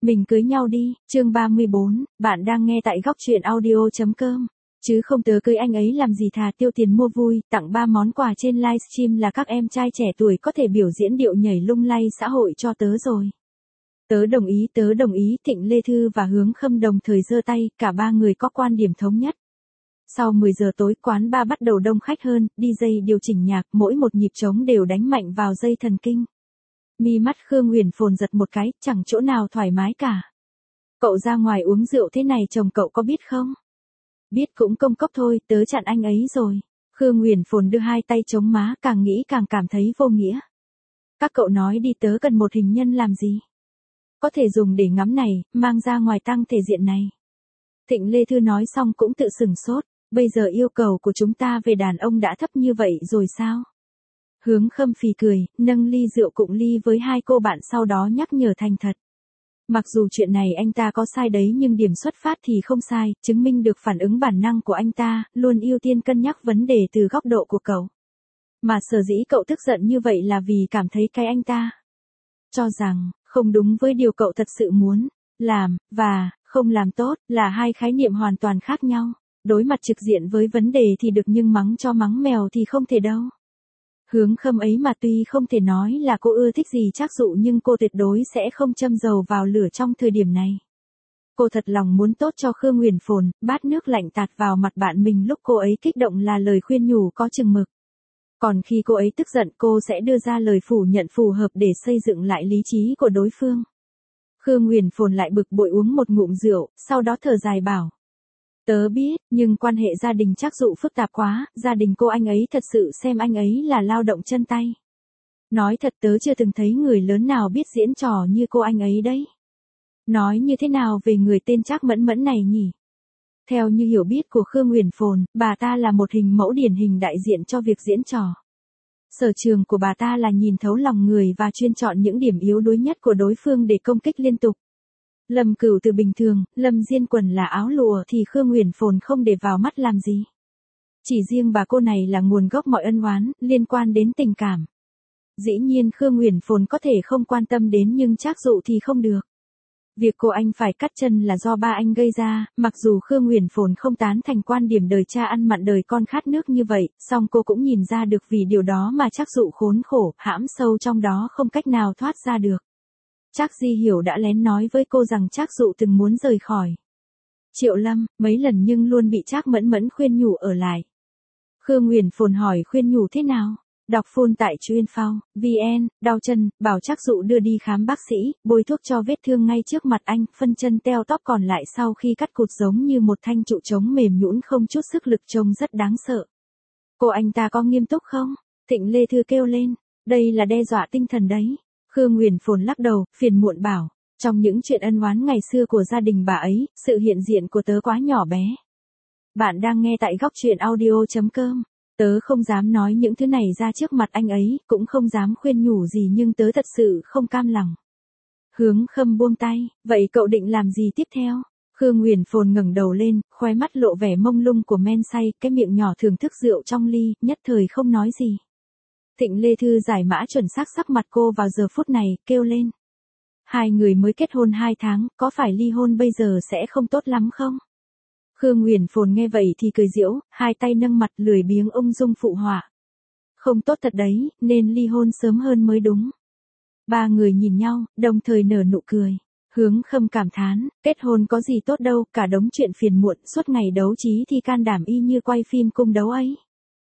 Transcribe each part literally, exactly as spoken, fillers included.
Mình cưới nhau đi, chương ba mươi bốn, bạn đang nghe tại góc truyện audio.com. Chứ không tớ cưới anh ấy làm gì, thà tiêu tiền mua vui, tặng ba món quà trên livestream là các em trai trẻ tuổi có thể biểu diễn điệu nhảy lung lay xã hội cho tớ rồi. Tớ đồng ý, tớ đồng ý, Thịnh Lê Thư và Hướng Khâm đồng thời giơ tay, cả ba người có quan điểm thống nhất. Sau mười giờ tối, quán bar bắt đầu đông khách hơn, đi jây điều chỉnh nhạc, mỗi một nhịp trống đều đánh mạnh vào dây thần kinh. Mi mắt Khương Huyền phồn giật một cái, chẳng chỗ nào thoải mái cả. Cậu ra ngoài uống rượu thế này chồng cậu có biết không? Biết cũng công cốc thôi, tớ chặn anh ấy rồi. Khương Huyền phồn đưa hai tay chống má, càng nghĩ càng cảm thấy vô nghĩa. Các cậu nói đi, tớ cần một hình nhân làm gì? Có thể dùng để ngắm này, mang ra ngoài tăng thể diện này. Thịnh Lê Thư nói xong cũng tự sửng sốt, bây giờ yêu cầu của chúng ta về đàn ông đã thấp như vậy rồi sao? Hướng Khâm phì cười, nâng ly rượu cụng ly với hai cô bạn sau đó nhắc nhở thành thật. Mặc dù chuyện này anh ta có sai đấy nhưng điểm xuất phát thì không sai, chứng minh được phản ứng bản năng của anh ta, luôn ưu tiên cân nhắc vấn đề từ góc độ của cậu. Mà sở dĩ cậu tức giận như vậy là vì cảm thấy cái anh ta cho rằng, không đúng với điều cậu thật sự muốn làm, và không làm tốt, là hai khái niệm hoàn toàn khác nhau. Đối mặt trực diện với vấn đề thì được nhưng mắng cho mắng mèo thì không thể đâu. Hướng Khâm ấy mà tuy không thể nói là cô ưa thích gì Trác Dụ nhưng cô tuyệt đối sẽ không châm dầu vào lửa trong thời điểm này. Cô thật lòng muốn tốt cho Khương Huyền phồn, bát nước lạnh tạt vào mặt bạn mình lúc cô ấy kích động là lời khuyên nhủ có chừng mực. Còn khi cô ấy tức giận cô sẽ đưa ra lời phủ nhận phù hợp để xây dựng lại lý trí của đối phương. Khương Huyền phồn lại bực bội uống một ngụm rượu, sau đó thở dài bảo. Tớ biết, nhưng quan hệ gia đình Trác Dụ phức tạp quá, gia đình cô anh ấy thật sự xem anh ấy là lao động chân tay. Nói thật tớ chưa từng thấy người lớn nào biết diễn trò như cô anh ấy đấy. Nói như thế nào về người tên Trác Mẫn Mẫn này nhỉ? Theo như hiểu biết của Khương Huyền phồn, bà ta là một hình mẫu điển hình đại diện cho việc diễn trò. Sở trường của bà ta là nhìn thấu lòng người và chuyên chọn những điểm yếu đuối nhất của đối phương để công kích liên tục. Lâm Cửu từ bình thường, Lâm Diên quần là áo lụa thì Khương Huyền phồn không để vào mắt làm gì. Chỉ riêng bà cô này là nguồn gốc mọi ân oán, liên quan đến tình cảm. Dĩ nhiên Khương Huyền phồn có thể không quan tâm đến nhưng Trác Dụ thì không được. Việc cô anh phải cắt chân là do ba anh gây ra, mặc dù Khương Huyền phồn không tán thành quan điểm đời cha ăn mặn đời con khát nước như vậy, song cô cũng nhìn ra được vì điều đó mà Trác Dụ khốn khổ, hãm sâu trong đó không cách nào thoát ra được. Trác Di Hiểu đã lén nói với cô rằng Trác Dụ từng muốn rời khỏi Triệu Lâm, mấy lần nhưng luôn bị Trác Mẫn Mẫn khuyên nhủ ở lại. Khương Huyền phồn hỏi khuyên nhủ thế nào? Đọc phone tại chuyên phao, vn, đau chân, bảo Trác Dụ đưa đi khám bác sĩ, bôi thuốc cho vết thương ngay trước mặt anh, phân chân teo tóp còn lại sau khi cắt cụt giống như một thanh trụ trống mềm nhũn không chút sức lực trông rất đáng sợ. Cô anh ta có nghiêm túc không? Thịnh Lê Thư kêu lên, đây là đe dọa tinh thần đấy. Khương Huyền phồn lắc đầu, phiền muộn bảo, trong những chuyện ân oán ngày xưa của gia đình bà ấy, sự hiện diện của tớ quá nhỏ bé. Bạn đang nghe tại góc truyện audio.com. Tớ không dám nói những thứ này ra trước mặt anh ấy, cũng không dám khuyên nhủ gì nhưng tớ thật sự không cam lòng. Hướng Khâm buông tay, vậy cậu định làm gì tiếp theo? Khương Huyền phồn ngẩng đầu lên, khóe mắt lộ vẻ mông lung của men say, cái miệng nhỏ thưởng thức rượu trong ly, nhất thời không nói gì. Thịnh Lê Thư giải mã chuẩn xác sắc mặt cô vào giờ phút này, kêu lên. Hai người mới kết hôn hai tháng, có phải ly hôn bây giờ sẽ không tốt lắm không? Khương Huyền phồn nghe vậy thì cười giễu, hai tay nâng mặt lười biếng ung dung phụ họa. Không tốt thật đấy, nên ly hôn sớm hơn mới đúng. Ba người nhìn nhau, đồng thời nở nụ cười. Hướng Khâm cảm thán, kết hôn có gì tốt đâu, cả đống chuyện phiền muộn, suốt ngày đấu trí thì can đảm y như quay phim cung đấu ấy.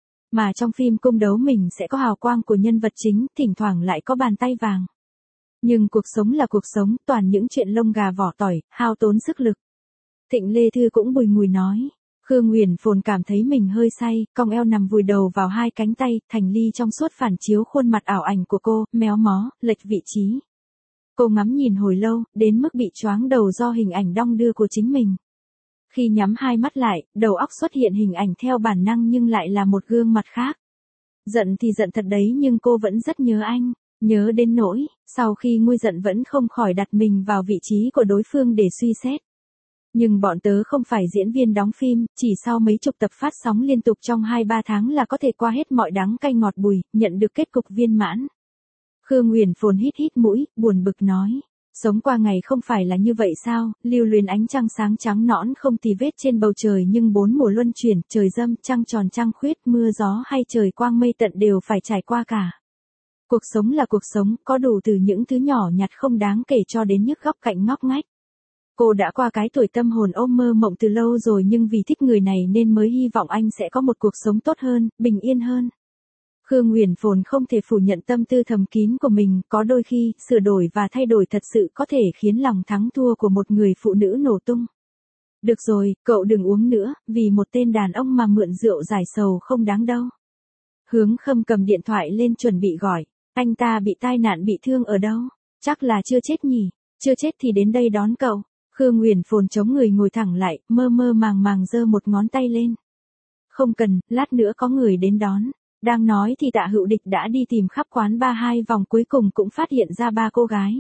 Mà trong phim cung đấu mình sẽ có hào quang của nhân vật chính, thỉnh thoảng lại có bàn tay vàng. Nhưng cuộc sống là cuộc sống, toàn những chuyện lông gà vỏ tỏi, hao tốn sức lực. Thịnh Lê Thư cũng bùi ngùi nói. Khương Huyền phồn cảm thấy mình hơi say, cong eo nằm vùi đầu vào hai cánh tay, thành ly trong suốt phản chiếu khuôn mặt ảo ảnh của cô, méo mó, lệch vị trí. Cô ngắm nhìn hồi lâu, đến mức bị choáng đầu do hình ảnh đong đưa của chính mình. Khi nhắm hai mắt lại, đầu óc xuất hiện hình ảnh theo bản năng nhưng lại là một gương mặt khác. Giận thì giận thật đấy nhưng cô vẫn rất nhớ anh, nhớ đến nỗi, sau khi nguôi giận vẫn không khỏi đặt mình vào vị trí của đối phương để suy xét. Nhưng bọn tớ không phải diễn viên đóng phim, chỉ sau mấy chục tập phát sóng liên tục trong hai ba tháng là có thể qua hết mọi đắng cay ngọt bùi, nhận được kết cục viên mãn. Khương Huyền phồn hít hít mũi, buồn bực nói. Sống qua ngày không phải là như vậy sao, lưu luyến ánh trăng sáng trắng nõn không tì vết trên bầu trời nhưng bốn mùa luân chuyển, trời râm, trăng tròn trăng khuyết, mưa gió hay trời quang mây tận đều phải trải qua cả. Cuộc sống là cuộc sống, có đủ từ những thứ nhỏ nhặt không đáng kể cho đến nhức góc cạnh ngóc ngách. Cô đã qua cái tuổi tâm hồn ôm mơ mộng từ lâu rồi nhưng vì thích người này nên mới hy vọng anh sẽ có một cuộc sống tốt hơn, bình yên hơn. Khương Huyền Phồn không thể phủ nhận tâm tư thầm kín của mình, có đôi khi, sửa đổi và thay đổi thật sự có thể khiến lòng thắng thua của một người phụ nữ nổ tung. Được rồi, cậu đừng uống nữa, vì một tên đàn ông mà mượn rượu giải sầu không đáng đâu. Hướng Khâm cầm điện thoại lên chuẩn bị gọi, anh ta bị tai nạn bị thương ở đâu? Chắc là chưa chết nhỉ, chưa chết thì đến đây đón cậu. Khương Huyền Phồn chống người ngồi thẳng lại, mơ mơ màng màng giơ một ngón tay lên. Không cần, lát nữa có người đến đón. Đang nói thì Tạ Hữu Địch đã đi tìm khắp quán ba hai vòng cuối cùng cũng phát hiện ra ba cô gái.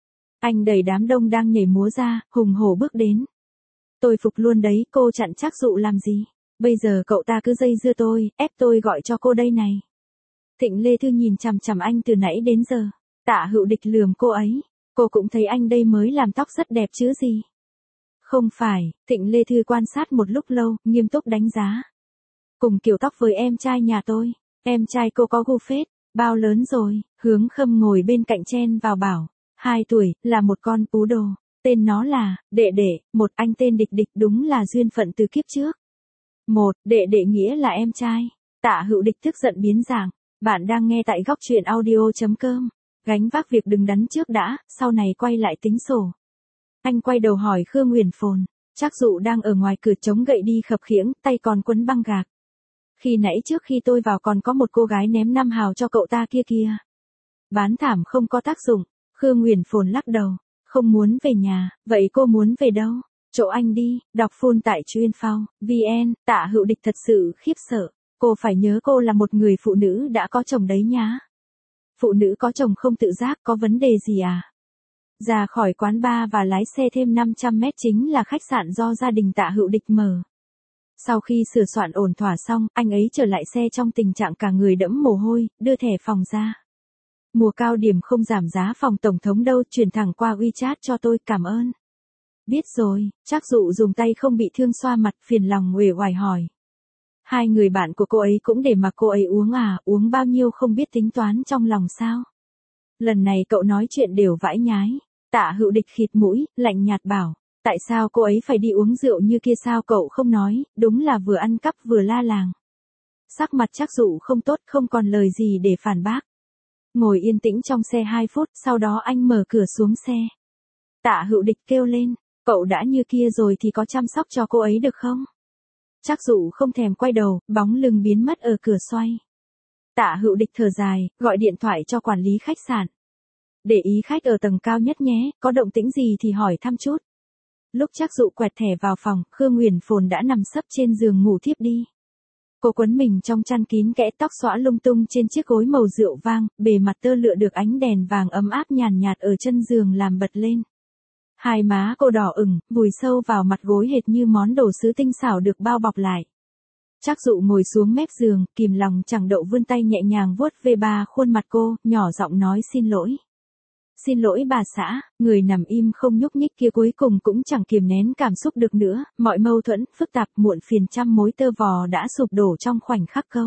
Anh đẩy đám đông đang nhảy múa ra, hùng hổ bước đến. Tôi phục luôn đấy, cô chặn Trác Dụ làm gì? Bây giờ cậu ta cứ dây dưa tôi, ép tôi gọi cho cô đây này. Thịnh Lê Thư nhìn chằm chằm anh từ nãy đến giờ. Tạ Hữu Địch lườm cô ấy. Cô cũng thấy anh đây mới làm tóc rất đẹp chứ gì? Không phải, Thịnh Lê Thư quan sát một lúc lâu, nghiêm túc đánh giá. Cùng kiểu tóc với em trai nhà tôi. Em trai cô có gu phết, bao lớn rồi? Hướng Khâm ngồi bên cạnh chen vào bảo. Hai tuổi, là một con pú đồ. Tên nó là, đệ đệ, một anh tên Địch Địch đúng là duyên phận từ kiếp trước. Một, đệ đệ nghĩa là em trai. Tạ Hữu Địch tức giận biến dạng. Bạn đang nghe tại góc truyện audio.com. Gánh vác việc đứng đắn trước đã, sau này quay lại tính sổ. Anh quay đầu hỏi Khương Huyền Phồn. Trác Dụ đang ở ngoài cửa chống gậy đi khập khiễng, tay còn quấn băng gạc. Khi nãy trước khi tôi vào còn có một cô gái ném năm hào cho cậu ta kia kia. Bán thảm không có tác dụng. Khương Huyền Phồn lắc đầu. Không muốn về nhà, vậy cô muốn về đâu? Chỗ anh đi, đọc full tại chuyên phao, vn, Tạ Hữu Địch thật sự khiếp sợ. Cô phải nhớ cô là một người phụ nữ đã có chồng đấy nhá. Phụ nữ có chồng không tự giác có vấn đề gì à? Ra khỏi quán bar và lái xe thêm năm trăm mét chính là khách sạn do gia đình Tạ Hữu Địch mở. Sau khi sửa soạn ổn thỏa xong, anh ấy trở lại xe trong tình trạng cả người đẫm mồ hôi, đưa thẻ phòng ra. Mùa cao điểm không giảm giá phòng tổng thống đâu, chuyển thẳng qua WeChat cho tôi, cảm ơn. Biết rồi, Trác Dụ dùng tay không bị thương xoa mặt, phiền lòng uể oải hỏi. Hai người bạn của cô ấy cũng để mặc cô ấy uống à, uống bao nhiêu không biết tính toán trong lòng sao? Lần này cậu nói chuyện đều vãi nhái. Tạ Hữu Địch khịt mũi, lạnh nhạt bảo. Tại sao cô ấy phải đi uống rượu như kia sao cậu không nói, đúng là vừa ăn cắp vừa la làng. Sắc mặt Trác Dụ không tốt, không còn lời gì để phản bác. Ngồi yên tĩnh trong xe hai phút, sau đó anh mở cửa xuống xe. Tạ Hữu Địch kêu lên, cậu đã như kia rồi thì có chăm sóc cho cô ấy được không? Trác Dụ không thèm quay đầu, bóng lưng biến mất ở cửa xoay. Tạ Hữu Địch thở dài, gọi điện thoại cho quản lý khách sạn. Để ý khách ở tầng cao nhất nhé, có động tĩnh gì thì hỏi thăm chút. Lúc Trác Dụ quẹt thẻ vào phòng, Khương Huyền Phồn đã nằm sấp trên giường ngủ thiếp đi. Cô quấn mình trong chăn kín kẽ, tóc xõa lung tung trên chiếc gối màu rượu vang, bề mặt tơ lụa được ánh đèn vàng ấm áp nhàn nhạt ở chân giường làm bật lên. Hai má cô đỏ ửng, vùi sâu vào mặt gối hệt như món đồ sứ tinh xảo được bao bọc lại. Trác Dụ ngồi xuống mép giường, kìm lòng chẳng đậu vươn tay nhẹ nhàng vuốt về ba khuôn mặt cô, nhỏ giọng nói xin lỗi. Xin lỗi bà xã, người nằm im không nhúc nhích kia cuối cùng cũng chẳng kiềm nén cảm xúc được nữa, mọi mâu thuẫn, phức tạp, muộn phiền trăm mối tơ vò đã sụp đổ trong khoảnh khắc câu.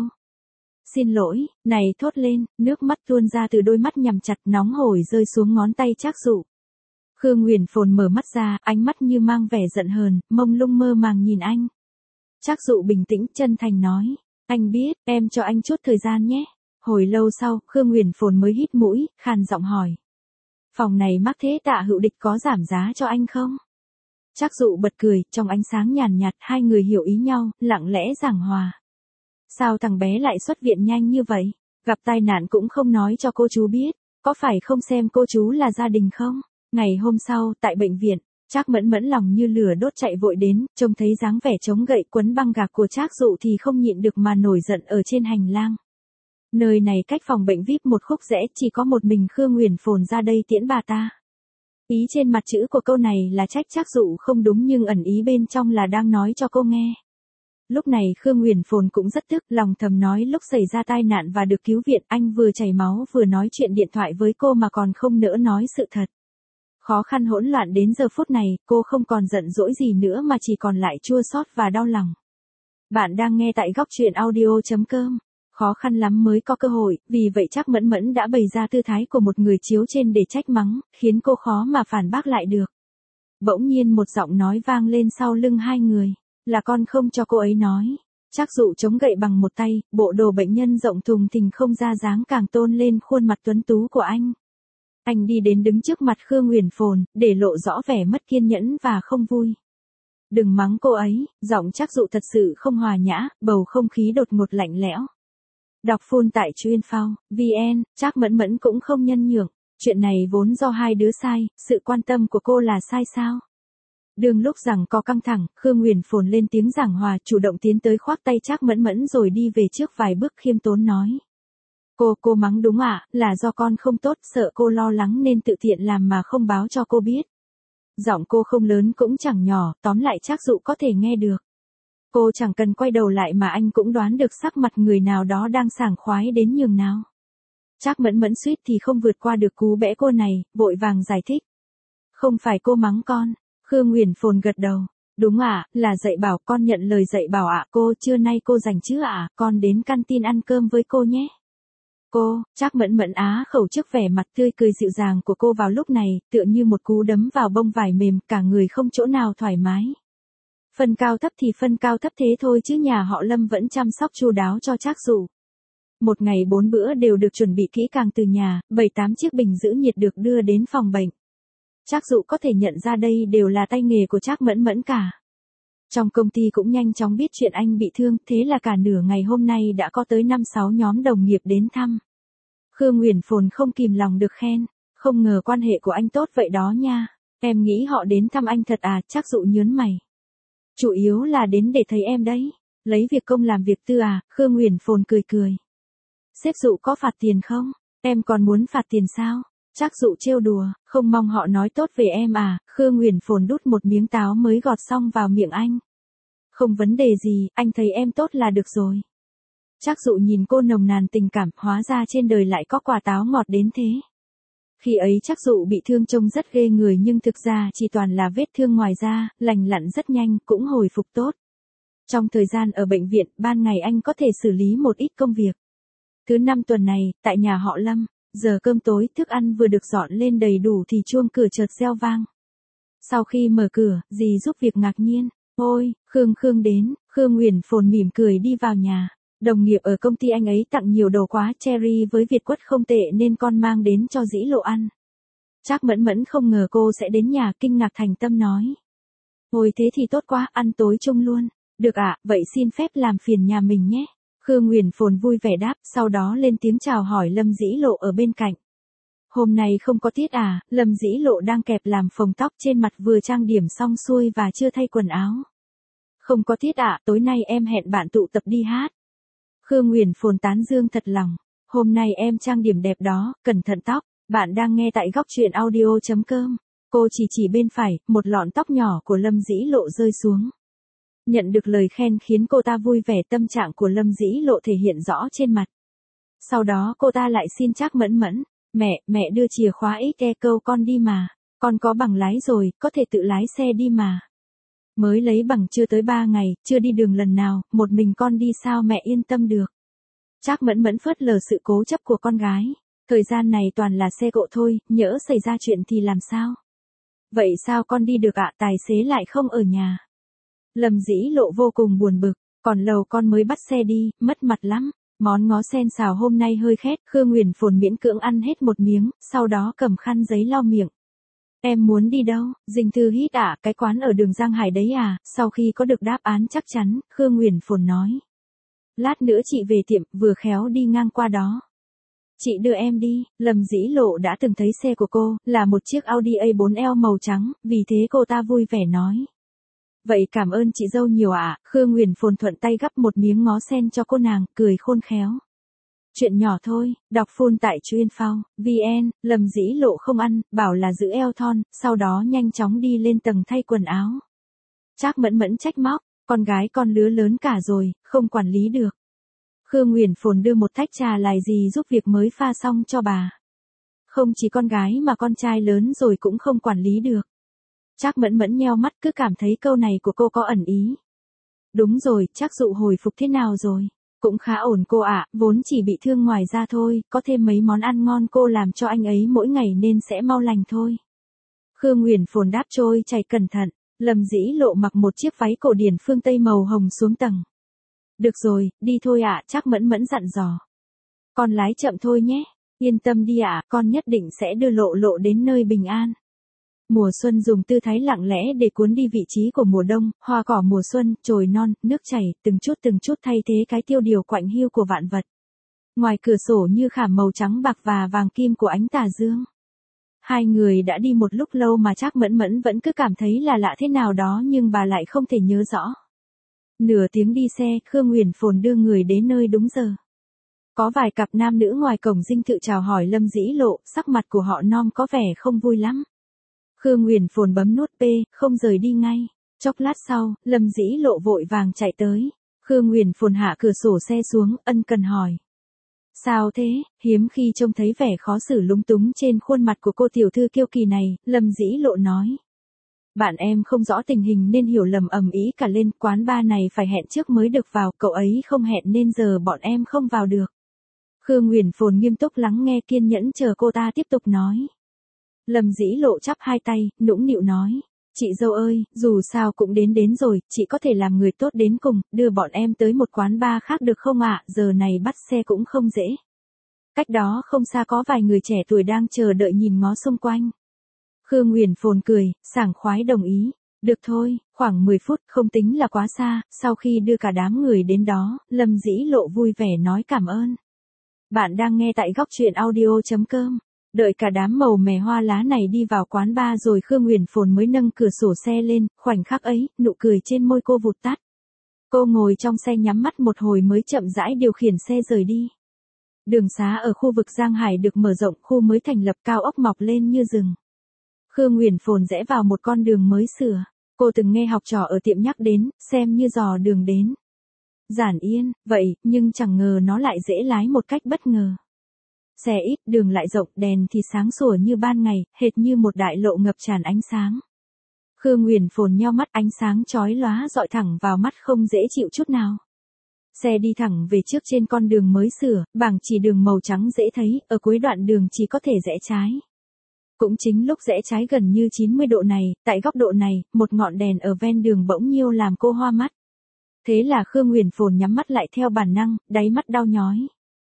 Xin lỗi, này thốt lên, nước mắt tuôn ra từ đôi mắt nhằm chặt nóng hổi rơi xuống ngón tay Trác Dụ. Khương Huyền Phồn mở mắt ra, ánh mắt như mang vẻ giận hờn, mông lung mơ màng nhìn anh. Trác Dụ bình tĩnh, chân thành nói, anh biết, em cho anh chút thời gian nhé. Hồi lâu sau, Khương Huyền Phồn mới hít mũi, khàn giọng hỏi. Phòng này mắc thế Tạ Hữu Địch có giảm giá cho anh không? Trác Dụ bật cười, trong ánh sáng nhàn nhạt, hai người hiểu ý nhau, lặng lẽ giảng hòa. Sao thằng bé lại xuất viện nhanh như vậy? Gặp tai nạn cũng không nói cho cô chú biết, có phải không xem cô chú là gia đình không? Ngày hôm sau, tại bệnh viện, Trác Mẫn Mẫn lòng như lửa đốt chạy vội đến, trông thấy dáng vẻ chống gậy quấn băng gạc của Trác Dụ thì không nhịn được mà nổi giận ở trên hành lang. Nơi này cách phòng bệnh vi ai pi một khúc rẽ, chỉ có một mình Khương Huyền Phồn ra đây tiễn bà ta. Ý trên mặt chữ của câu này là trách Trác Dụ không đúng nhưng ẩn ý bên trong là đang nói cho cô nghe. Lúc này Khương Huyền Phồn cũng rất tức, lòng thầm nói lúc xảy ra tai nạn và được cứu viện anh vừa chảy máu vừa nói chuyện điện thoại với cô mà còn không nỡ nói sự thật. Khó khăn hỗn loạn đến giờ phút này, cô không còn giận dỗi gì nữa mà chỉ còn lại chua xót và đau lòng. Bạn đang nghe tại góc truyện audio chấm com. Khó khăn lắm mới có cơ hội, vì vậy Trác Mẫn Mẫn đã bày ra tư thái của một người chiếu trên để trách mắng, khiến cô khó mà phản bác lại được. Bỗng nhiên một giọng nói vang lên sau lưng hai người, là con không cho cô ấy nói. Trác Dụ chống gậy bằng một tay, bộ đồ bệnh nhân rộng thùng thình không ra dáng càng tôn lên khuôn mặt tuấn tú của anh. Anh đi đến đứng trước mặt Khương Huyền Phồn, để lộ rõ vẻ mất kiên nhẫn và không vui. Đừng mắng cô ấy, giọng Trác Dụ thật sự không hòa nhã, bầu không khí đột ngột lạnh lẽo. Đọc full tại chuyên.phao, vn, Trác Mẫn Mẫn cũng không nhân nhượng. Chuyện này vốn do hai đứa sai, sự quan tâm của cô là sai sao? Đường lúc rằng có căng thẳng, Khương Huyền Phồn lên tiếng giảng hòa, chủ động tiến tới khoác tay Trác Mẫn Mẫn rồi đi về trước vài bước khiêm tốn nói. Cô, cô mắng đúng ạ, là do con không tốt, sợ cô lo lắng nên tự tiện làm mà không báo cho cô biết. Giọng cô không lớn cũng chẳng nhỏ, tóm lại Trác Dụ có thể nghe được. Cô chẳng cần quay đầu lại mà anh cũng đoán được sắc mặt người nào đó đang sảng khoái đến nhường nào. Trác Mẫn Mẫn suýt thì không vượt qua được cú bẽ cô này, vội vàng giải thích. Không phải cô mắng con. Khương Huyền Phồn gật đầu. Đúng ạ, là dạy bảo, con nhận lời dạy bảo ạ. Cô, trưa nay cô rảnh chứ ạ, con đến canteen ăn cơm với cô nhé. Cô, Trác Mẫn Mẫn á khẩu trước vẻ mặt tươi cười dịu dàng của cô vào lúc này, tựa như một cú đấm vào bông vải mềm, cả người không chỗ nào thoải mái. Phân cao thấp thì phân cao thấp thế thôi chứ nhà họ Lâm vẫn chăm sóc chu đáo cho Trác Dụ. Một ngày bốn bữa đều được chuẩn bị kỹ càng từ nhà, bảy tám chiếc bình giữ nhiệt được đưa đến phòng bệnh. Trác Dụ có thể nhận ra đây đều là tay nghề của Trác Mẫn Mẫn cả. Trong công ty cũng nhanh chóng biết chuyện anh bị thương, thế là cả nửa ngày hôm nay đã có tới năm sáu nhóm đồng nghiệp đến thăm. Khương Huyền Phồn không kìm lòng được khen, không ngờ quan hệ của anh tốt vậy đó nha, em nghĩ họ đến thăm anh thật à? Trác Dụ nhớn mày. Chủ yếu là đến để thấy em đấy, lấy việc công làm việc tư à? Khương Huyền Phồn cười cười. Sếp Dụ có phạt tiền không? Em còn muốn phạt tiền sao? Trác Dụ trêu đùa, không mong họ nói tốt về em à? Khương Huyền Phồn đút một miếng táo mới gọt xong vào miệng anh. Không vấn đề gì, anh thấy em tốt là được rồi. Trác Dụ nhìn cô nồng nàn tình cảm, hóa ra trên đời lại có quả táo ngọt đến thế. Khi ấy Trác Dụ bị thương trông rất ghê người nhưng thực ra chỉ toàn là vết thương ngoài da, lành lặn rất nhanh, cũng hồi phục tốt. Trong thời gian ở bệnh viện, ban ngày anh có thể xử lý một ít công việc. Thứ năm tuần này, tại nhà họ Lâm, giờ cơm tối, thức ăn vừa được dọn lên đầy đủ thì chuông cửa chợt reo vang. Sau khi mở cửa, dì giúp việc ngạc nhiên. Ôi, Khương Khương đến. Khương Huyền Phồn mỉm cười đi vào nhà. Đồng nghiệp ở công ty anh ấy tặng nhiều đồ quá, cherry với việt quất không tệ nên con mang đến cho Dĩ Lộ ăn. Trác Mẫn Mẫn không ngờ cô sẽ đến nhà, kinh ngạc thành tâm nói. Ôi thế thì tốt quá, ăn tối chung luôn. Được ạ, vậy xin phép làm phiền nhà mình nhé. Khương Huyền Phồn vui vẻ đáp, sau đó lên tiếng chào hỏi Lâm Dĩ Lộ ở bên cạnh. Hôm nay không có tiết à? Lâm Dĩ Lộ đang kẹp làm phồng tóc, trên mặt vừa trang điểm xong xuôi và chưa thay quần áo. Không có tiết ạ, tối nay em hẹn bạn tụ tập đi hát. Khương Huyền Phồn tán dương thật lòng. Hôm nay em trang điểm đẹp đó, cẩn thận tóc. Bạn đang nghe tại góc truyện audio chấm com. Cô chỉ chỉ bên phải, một lọn tóc nhỏ của Lâm Dĩ Lộ rơi xuống. Nhận được lời khen khiến cô ta vui vẻ, tâm trạng của Lâm Dĩ Lộ thể hiện rõ trên mặt. Sau đó cô ta lại xin Trác Mẫn Mẫn. Mẹ, mẹ đưa chìa khóa ích e câu con đi mà. Con có bằng lái rồi, có thể tự lái xe đi mà. Mới lấy bằng chưa tới ba ngày, chưa đi đường lần nào, một mình con đi sao mẹ yên tâm được. Trác Mẫn Mẫn phớt lờ sự cố chấp của con gái. Thời gian này toàn là xe cộ thôi, nhỡ xảy ra chuyện thì làm sao? Vậy sao con đi được ạ? Tài xế lại không ở nhà. Lâm Dĩ Lộ vô cùng buồn bực, còn lâu con mới bắt xe đi, mất mặt lắm. Món ngó sen xào hôm nay hơi khét, Khương Huyền Phồn miễn cưỡng ăn hết một miếng, sau đó cầm khăn giấy lau miệng. Em muốn đi đâu? Dinh Thư hít ạ, cái quán ở đường Giang Hải đấy à? Sau khi có được đáp án chắc chắn, Khương Huyền Phồn nói. Lát nữa chị về tiệm, vừa khéo đi ngang qua đó. Chị đưa em đi. Lâm Dĩ Lộ đã từng thấy xe của cô, là một chiếc Audi A bốn L màu trắng, vì thế cô ta vui vẻ nói. Vậy cảm ơn chị dâu nhiều ạ. Khương Huyền Phồn thuận tay gắp một miếng ngó sen cho cô nàng, cười khôn khéo. Chuyện nhỏ thôi, đọc full tại chuyên.phao, vn, Lâm Dĩ Lộ không ăn, bảo là giữ eo thon, sau đó nhanh chóng đi lên tầng thay quần áo. Trác Mẫn Mẫn trách móc, con gái con lứa lớn cả rồi, không quản lý được. Khương Huyền Phồn đưa một tách trà lại gì giúp việc mới pha xong cho bà. Không chỉ con gái mà con trai lớn rồi cũng không quản lý được. Trác Mẫn Mẫn nheo mắt cứ cảm thấy câu này của cô có ẩn ý. Đúng rồi, Trác Dụ hồi phục thế nào rồi? Cũng khá ổn cô ạ, vốn chỉ bị thương ngoài da thôi, có thêm mấy món ăn ngon cô làm cho anh ấy mỗi ngày nên sẽ mau lành thôi. Khương Huyền Phồn đáp trôi chảy cẩn thận, Lâm Dĩ Lộ mặc một chiếc váy cổ điển phương Tây màu hồng xuống tầng. Được rồi, đi thôi ạ, Trác Mẫn Mẫn dặn dò. Con lái chậm thôi nhé, yên tâm đi ạ, con nhất định sẽ đưa Lộ Lộ đến nơi bình an. Mùa xuân dùng tư thái lặng lẽ để cuốn đi vị trí của mùa đông, hoa cỏ mùa xuân, chồi non, nước chảy, từng chút từng chút thay thế cái tiêu điều quạnh hiu của vạn vật. Ngoài cửa sổ như khảm màu trắng bạc và vàng kim của ánh tà dương. Hai người đã đi một lúc lâu mà Trác Mẫn Mẫn vẫn cứ cảm thấy là lạ thế nào đó nhưng bà lại không thể nhớ rõ. Nửa tiếng đi xe, Khương Huyền Phồn đưa người đến nơi đúng giờ. Có vài cặp nam nữ ngoài cổng dinh thự chào hỏi Lâm Dĩ Lộ, sắc mặt của họ non có vẻ không vui lắm. Khương Huyền Phồn bấm nút P, không rời đi ngay. Chốc lát sau, Lâm Dĩ Lộ vội vàng chạy tới. Khương Huyền Phồn hạ cửa sổ xe xuống, ân cần hỏi. Sao thế? Hiếm khi trông thấy vẻ khó xử lúng túng trên khuôn mặt của cô tiểu thư kiêu kỳ này, Lâm Dĩ Lộ nói. Bạn em không rõ tình hình nên hiểu lầm ầm ĩ cả lên, quán bar này phải hẹn trước mới được vào, cậu ấy không hẹn nên giờ bọn em không vào được. Khương Huyền Phồn nghiêm túc lắng nghe kiên nhẫn chờ cô ta tiếp tục nói. Lâm Dĩ Lộ chắp hai tay, nũng nịu nói. Chị dâu ơi, dù sao cũng đến đến rồi, chị có thể làm người tốt đến cùng, đưa bọn em tới một quán bar khác được không ạ, giờ này bắt xe cũng không dễ. Cách đó không xa có vài người trẻ tuổi đang chờ đợi nhìn ngó xung quanh. Khương Huyền Phồn cười, sảng khoái đồng ý. Được thôi, khoảng mười phút, không tính là quá xa, sau khi đưa cả đám người đến đó, Lâm Dĩ Lộ vui vẻ nói cảm ơn. Bạn đang nghe tại góc truyện audio chấm com. Đợi cả đám màu mè hoa lá này đi vào quán bar rồi Khương Huyền Phồn mới nâng cửa sổ xe lên, khoảnh khắc ấy, nụ cười trên môi cô vụt tắt. Cô ngồi trong xe nhắm mắt một hồi mới chậm rãi điều khiển xe rời đi. Đường xá ở khu vực Giang Hải được mở rộng, khu mới thành lập cao ốc mọc lên như rừng. Khương Huyền Phồn rẽ vào một con đường mới sửa. Cô từng nghe học trò ở tiệm nhắc đến, xem như dò đường đến. Giản yên, vậy, nhưng chẳng ngờ nó lại dễ lái một cách bất ngờ. Xe ít, đường lại rộng, đèn thì sáng sủa như ban ngày, hệt như một đại lộ ngập tràn ánh sáng. Khương Huyền Phồn nheo mắt, ánh sáng chói lóa dọi thẳng vào mắt không dễ chịu chút nào. Xe đi thẳng về trước trên con đường mới sửa, bảng chỉ đường màu trắng dễ thấy, ở cuối đoạn đường chỉ có thể rẽ trái. Cũng chính lúc rẽ trái gần như chín mươi độ này, tại góc độ này, một ngọn đèn ở ven đường bỗng nhiêu làm cô hoa mắt. Thế là Khương Huyền Phồn nhắm mắt lại theo bản năng, đáy mắt đau nhói.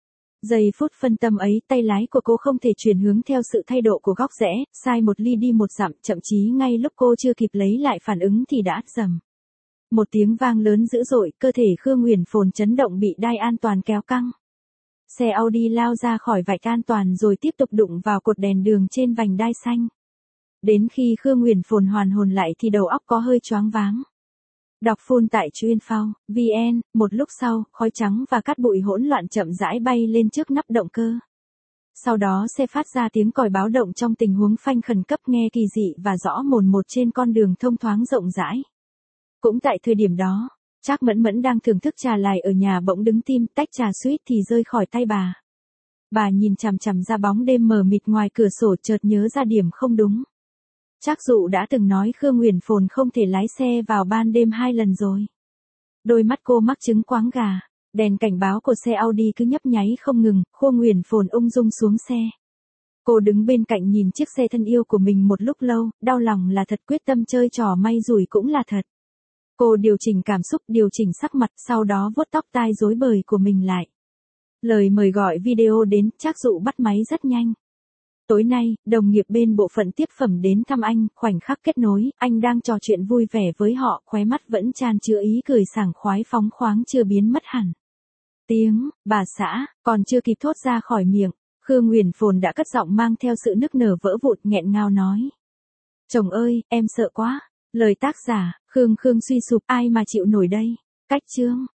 Giây phút phân tâm ấy, tay lái của cô không thể chuyển hướng theo sự thay đổi của góc rẽ, sai một ly đi một dặm, thậm chí ngay lúc cô chưa kịp lấy lại phản ứng thì đã dầm. Một tiếng vang lớn dữ dội, cơ thể Khương Huyền Phồn chấn động bị đai an toàn kéo căng. Xe Audi lao ra khỏi vạch an toàn rồi tiếp tục đụng vào cột đèn đường trên vành đai xanh. Đến khi Khương Huyền Phồn hoàn hồn lại thì đầu óc có hơi choáng váng. Đọc full tại chuyên.phao, vn, một lúc sau, khói trắng và cát bụi hỗn loạn chậm rãi bay lên trước nắp động cơ. Sau đó xe phát ra tiếng còi báo động trong tình huống phanh khẩn cấp nghe kỳ dị và rõ mồn một trên con đường thông thoáng rộng rãi. Cũng tại thời điểm đó, Trác Mẫn Mẫn đang thưởng thức trà lài ở nhà bỗng đứng tim, tách trà suýt thì rơi khỏi tay bà. Bà nhìn chằm chằm ra bóng đêm mờ mịt ngoài cửa sổ chợt nhớ ra điểm không đúng. Trác Dụ đã từng nói Khương Huyền Phồn không thể lái xe vào ban đêm hai lần rồi. Đôi mắt cô mắc chứng quáng gà, đèn cảnh báo của xe Audi cứ nhấp nháy không ngừng, Khương Huyền Phồn ung dung xuống xe. Cô đứng bên cạnh nhìn chiếc xe thân yêu của mình một lúc lâu, đau lòng là thật, quyết tâm chơi trò may rủi cũng là thật. Cô điều chỉnh cảm xúc, điều chỉnh sắc mặt, sau đó vuốt tóc tai rối bời của mình lại. Lời mời gọi video đến, Trác Dụ bắt máy rất nhanh. Tối nay, đồng nghiệp bên bộ phận tiếp phẩm đến thăm anh, khoảnh khắc kết nối, anh đang trò chuyện vui vẻ với họ, khóe mắt vẫn tràn chứa ý cười sảng khoái phóng khoáng chưa biến mất hẳn. Tiếng, bà xã, còn chưa kịp thốt ra khỏi miệng, Khương Huyền Phồn đã cất giọng mang theo sự nức nở vỡ vụn nghẹn ngào nói. Chồng ơi, em sợ quá. Lời tác giả, Khương Khương suy sụp, ai mà chịu nổi đây. Cách chương.